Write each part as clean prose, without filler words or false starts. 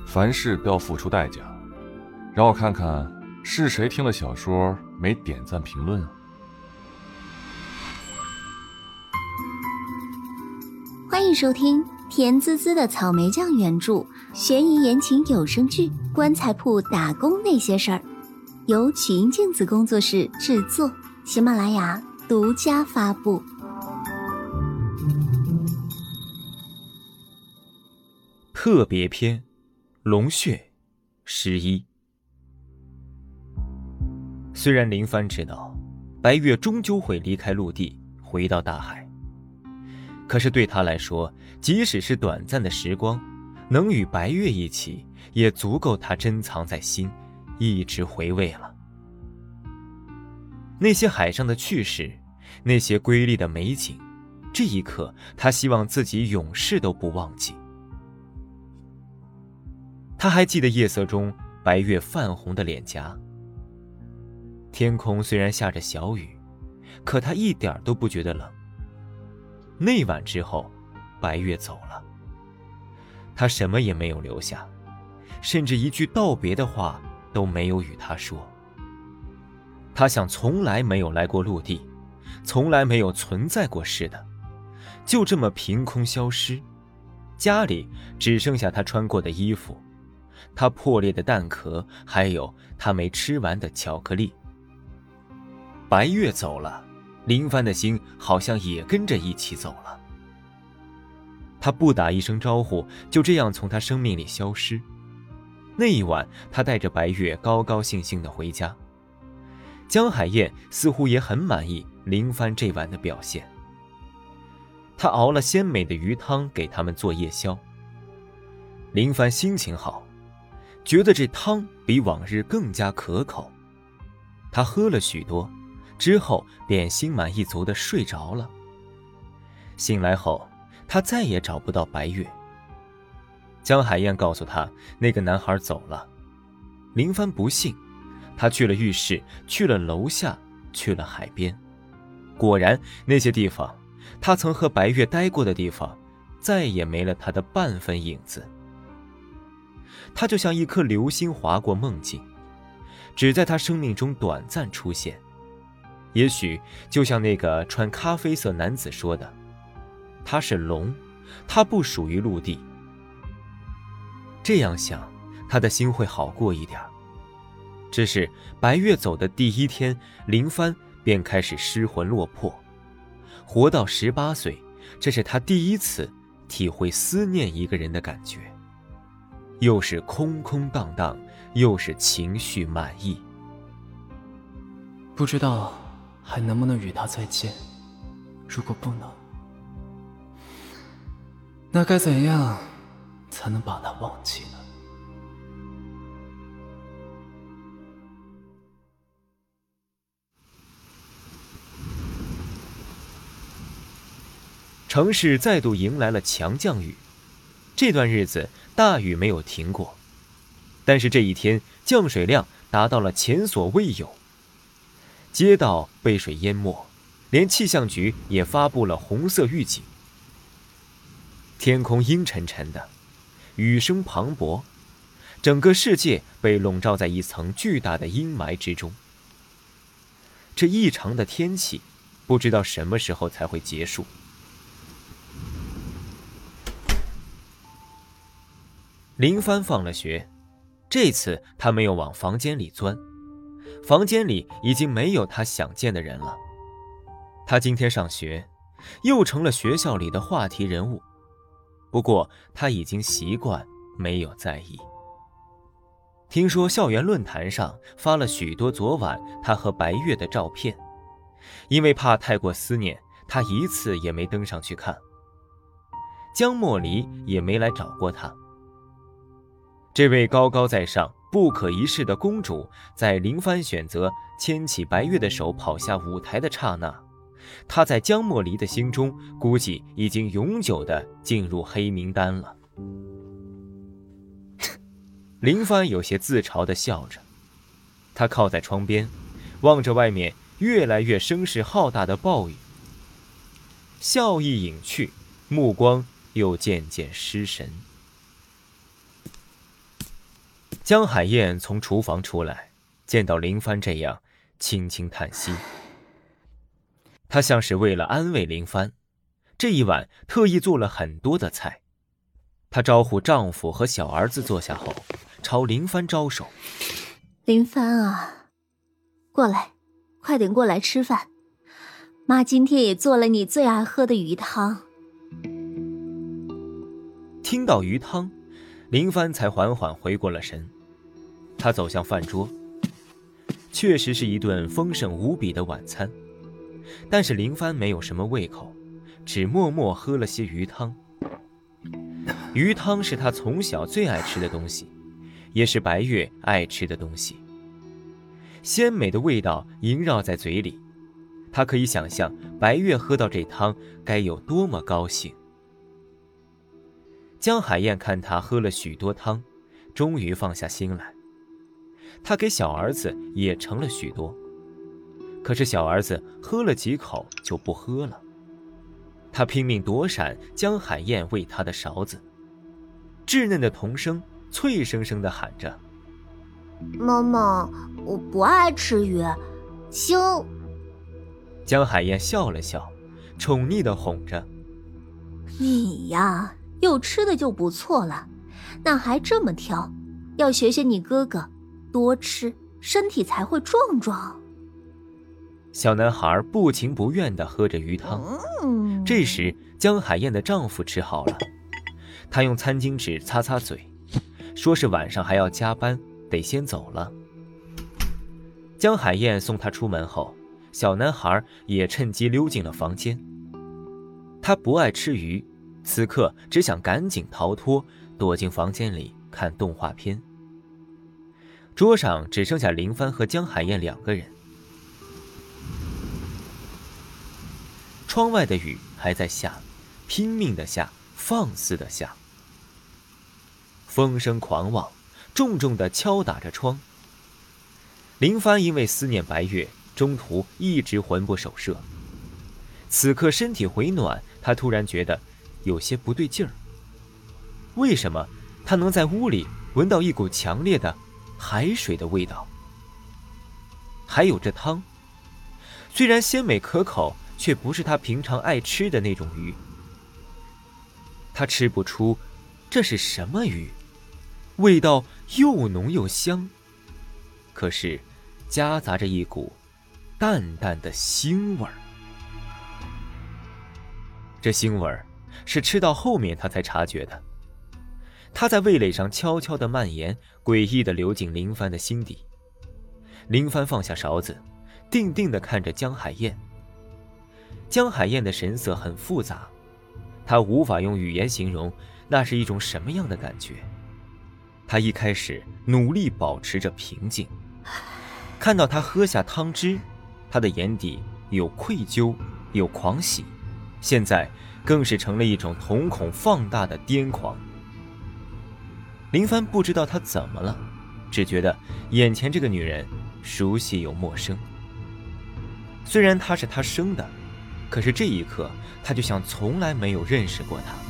凡事都要付出代价。让我看看是谁听了小说没点赞评论啊？ 欢迎收听甜滋滋的草莓酱原著悬疑言情有声剧《棺材铺打工那些事儿》，由曲音镜子工作室制作，喜马拉雅独家发布。 特别篇龙血11。虽然林帆知道白月终究会离开陆地回到大海，可是对他来说，即使是短暂的时光，能与白月一起也足够他珍藏在心，一直回味了。那些海上的趣事，那些瑰丽的美景，这一刻他希望自己永世都不忘记。他还记得夜色中白月泛红的脸颊。天空虽然下着小雨，可他一点都不觉得冷。那晚之后，白月走了，他什么也没有留下，甚至一句道别的话都没有与他说。他像从来没有来过陆地，从来没有存在过似的，就这么凭空消失。家里只剩下他穿过的衣服，他破裂的蛋壳，还有他没吃完的巧克力。白月走了，林帆的心好像也跟着一起走了。他不打一声招呼，就这样从他生命里消失。那一晚，他带着白月高高兴兴地回家。江海燕似乎也很满意林帆这晚的表现。他熬了鲜美的鱼汤给他们做夜宵。林帆心情好，觉得这汤比往日更加可口。他喝了许多，之后便心满意足地睡着了。醒来后，他再也找不到白月。江海燕告诉他，那个男孩走了。林帆不信，他去了浴室，去了楼下，去了海边。果然，那些地方，他曾和白月待过的地方，再也没了他的半分影子。他就像一颗流星划过梦境，只在他生命中短暂出现。也许就像那个穿咖啡色男子说的，他是龙，他不属于陆地。这样想，他的心会好过一点。只是白月走的第一天，林帆便开始失魂落魄。活到18岁，这是他第一次体会思念一个人的感觉，又是空空荡荡，又是情绪满意。 不知道还能不能与他再见？如果不能，那该怎样才能把他忘记呢？ 城市再度迎来了强降雨，这段日子大雨没有停过，但是这一天降水量达到了前所未有，街道被水淹没，连气象局也发布了红色预警。天空阴沉沉的，雨声磅礴，整个世界被笼罩在一层巨大的阴霾之中。这异常的天气，不知道什么时候才会结束。林帆放了学，这次他没有往房间里钻，房间里已经没有他想见的人了。他今天上学，又成了学校里的话题人物，不过他已经习惯，没有在意。听说校园论坛上发了许多昨晚他和白月的照片，因为怕太过思念，他一次也没登上去看。江莫离也没来找过他。这位高高在上、不可一世的公主，在林帆选择牵起白月的手跑下舞台的刹那，她在江莫离的心中估计已经永久地进入黑名单了。林帆有些自嘲地笑着，他靠在窗边，望着外面越来越声势浩大的暴雨，笑意隐去，目光又渐渐失神。 江海燕从厨房出来，见到林帆这样，轻轻叹息。她像是为了安慰林帆，这一晚特意做了很多的菜。她招呼丈夫和小儿子坐下后，朝林帆招手：“ 林帆啊，过来，快点过来吃饭。妈今天也做了你最爱喝的鱼汤。” 听到鱼汤，林帆才缓缓回过了神。他走向饭桌，确实是一顿丰盛无比的晚餐，但是林帆没有什么胃口，只默默喝了些鱼汤。鱼汤是他从小最爱吃的东西，也是白月爱吃的东西。鲜美的味道萦绕在嘴里，他可以想象白月喝到这汤该有多么高兴。江海燕看他喝了许多汤，终于放下心来。他给小儿子也盛了许多，可是小儿子喝了几口就不喝了。他拼命躲闪江海燕喂他的勺子，稚嫩的童声脆生生地喊着：“ 妈妈，我不爱吃鱼，腥。” 江海燕笑了笑，宠溺地哄着：“ 你呀，有吃的就不错了，哪还这么挑？要学学你哥哥，多吃，身体才会壮壮。” 小男孩不情不愿地喝着鱼汤。这时江海燕的丈夫吃好了，他用餐巾纸擦擦嘴，说是晚上还要加班，得先走了。江海燕送他出门后，小男孩也趁机溜进了房间。他不爱吃鱼，此刻只想赶紧逃脱，躲进房间里看动画片。桌上只剩下林帆和江海燕2个人。窗外的雨还在下，拼命的下，放肆的下。风声狂妄，重重地敲打着窗。林帆因为思念白月，中途一直魂不守舍。此刻身体回暖，他突然觉得有些不对劲儿。为什么他能在屋里闻到一股强烈的海水的味道？还有这汤，虽然鲜美可口，却不是他平常爱吃的那种鱼。他吃不出这是什么鱼，味道又浓又香，可是夹杂着一股淡淡的腥味儿。这腥味儿是吃到后面他才察觉的，它在味蕾上悄悄地蔓延，诡异地流进林帆的心底。林帆放下勺子，定定地看着江海燕。江海燕的神色很复杂，她无法用语言形容那是一种什么样的感觉。她一开始努力保持着平静，看到他喝下汤汁，她的眼底有愧疚，有狂喜，现在更是成了一种瞳孔放大的癫狂。林帆不知道她怎么了，只觉得眼前这个女人熟悉又陌生。虽然她是他生的，可是这一刻他就像从来没有认识过她。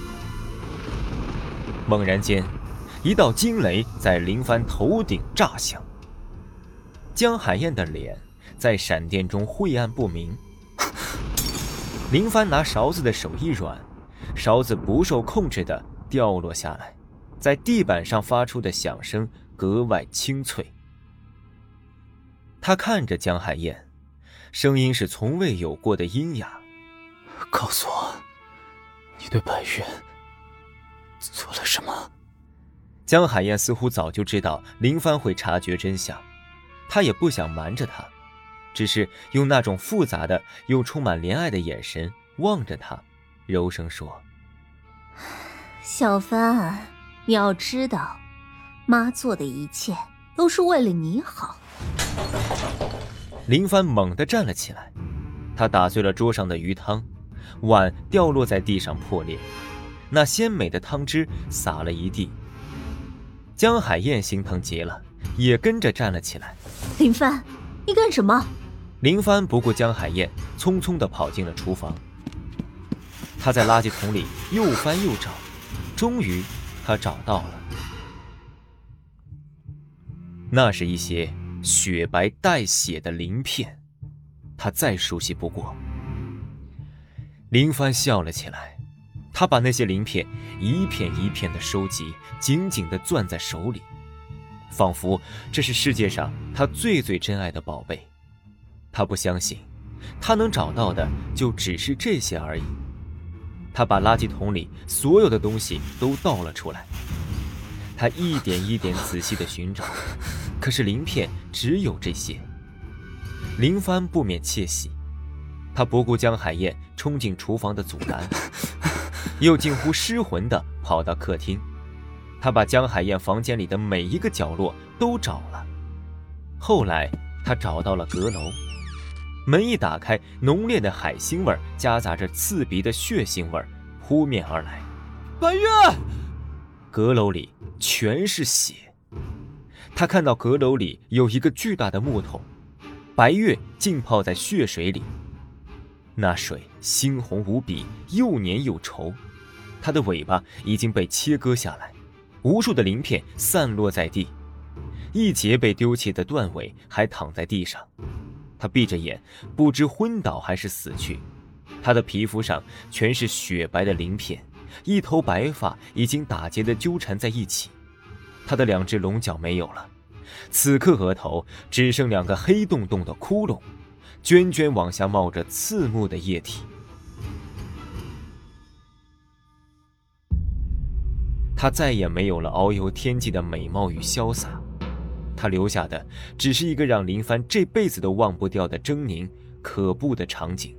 猛然间，一道惊雷在林帆头顶炸响，江海燕的脸在闪电中晦暗不明。林帆拿勺子的手一软，勺子不受控制地掉落下来，在地板上发出的响声格外清脆。他看着江海燕，声音是从未有过的阴哑：“ 告诉我，你对白月做了什么？” 江海燕似乎早就知道林帆会察觉真相，他也不想瞒着他，只是用那种复杂的又充满怜爱的眼神望着他，柔声说：“ 小帆，你要知道，妈做的一切都是为了你好。” 林帆猛地站了起来，他打碎了桌上的鱼汤，碗掉落在地上破裂，那鲜美的汤汁洒了一地。江海燕心疼极了，也跟着站了起来。 “林帆，你干什么？” 林帆不顾江海燕，匆匆地跑进了厨房。他在垃圾桶里又翻又找，终于他找到了。 那是一些雪白带血的鳞片，他再熟悉不过。林帆笑了起来，他把那些鳞片一片一片的收集，紧紧地攥在手里，仿佛这是世界上他最最珍爱的宝贝。他不相信他能找到的就只是这些而已。他把垃圾桶里所有的东西都倒了出来，他一点一点仔细地寻找，可是鳞片只有这些。林帆不免窃喜，他不顾江海燕冲进厨房的阻拦，又近乎失魂地跑到客厅。他把江海燕房间里的每一个角落都找了。后来他找到了阁楼，门一打开，浓烈的海腥味夹杂着刺鼻的血腥味扑面而来。 白月！ 阁楼里全是血。他看到阁楼里有一个巨大的木桶，白月浸泡在血水里，那水猩红无比，又黏又稠。它的尾巴已经被切割下来，无数的鳞片散落在地，一截被丢弃的断尾还躺在地上。他闭着眼，不知昏倒还是死去。他的皮肤上全是雪白的鳞片，一头白发已经打结地纠缠在一起。他的2只龙角没有了，此刻额头只剩2个黑洞洞的窟窿，涓涓往下冒着刺目的液体。他再也没有了遨游天际的美貌与潇洒，他留下的只是一个让林帆这辈子都忘不掉的狰狞可怖的场景。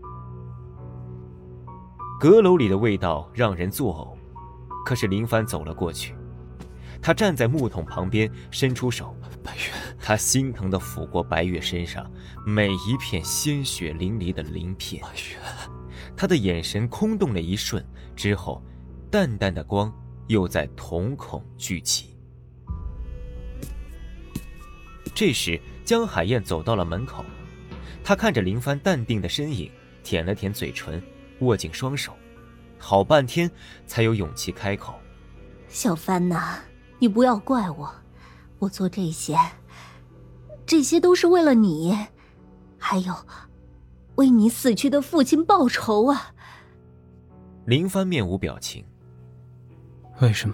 阁楼里的味道让人作呕，可是林帆走了过去，他站在木桶旁边，伸出手， 白月， 他心疼地抚过白月身上每一片鲜血淋漓的鳞片。 白月， 他的眼神空洞了一瞬，之后淡淡的光又在瞳孔聚起。这时江海燕走到了门口，她看着林帆淡定的身影，舔了舔嘴唇，握紧双手，好半天才有勇气开口： 小帆呐，你不要怪我，我做这些都是为了你，还有为你死去的父亲报仇啊。 林帆面无表情。 为什么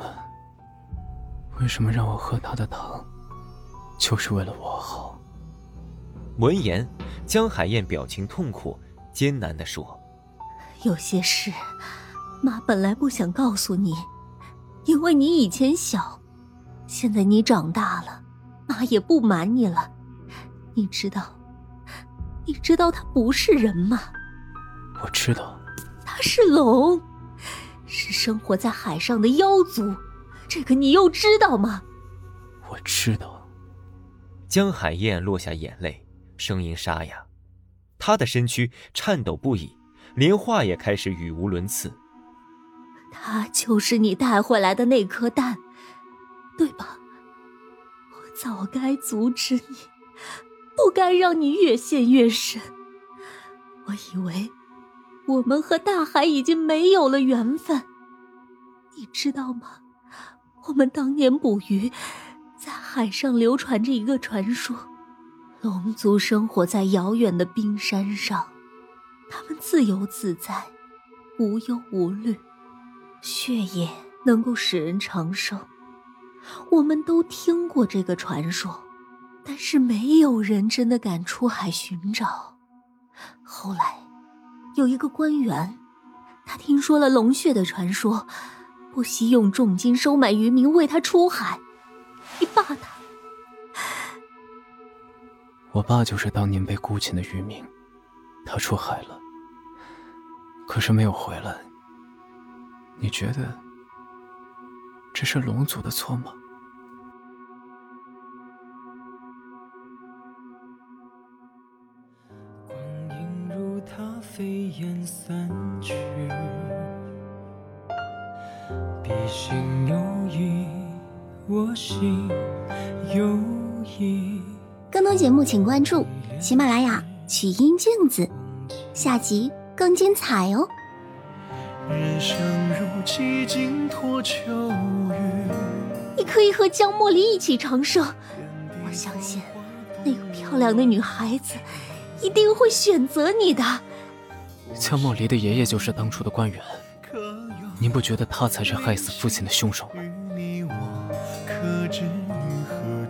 让我喝他的汤，就是为了我好？ 闻言，江海燕表情痛苦，艰难地说： 有些事妈本来不想告诉你，因为你以前小，现在你长大了，妈也不瞒你了。你知道他不是人吗？ 我知道， 他是龙，是生活在海上的妖族，这个你又知道吗？ 我知道。 江海燕落下眼泪，声音沙哑，她的身躯颤抖不已，连话也开始语无伦次。 他就是你带回来的那颗蛋，对吧？我早该阻止你，不该让你越陷越深。我以为我们和大海已经没有了缘分，你知道吗？我们当年捕鱼，在海上流传着一个传说，龙族生活在遥远的冰山上，他们自由自在，无忧无虑，血液能够使人长寿。我们都听过这个传说，但是没有人真的敢出海寻找。后来有一个官员，他听说了龙血的传说，不惜用重金收买渔民为他出海。你爸他， 我爸就是当年被孤侵的渔民，他出海了，可是没有回来。你觉得这是龙族的错吗？ 光阴如它飞燕散去，笔心有意，我心有意。 更多节目请关注喜马拉雅曲音镜子，下集更精彩哦。 人生如几经脱秋雨， 你可以和江茉莉一起长寿，我相信那个漂亮的女孩子一定会选择你的。 江梦离的爷爷就是当初的官员，您不觉得他才是害死父亲的凶手吗？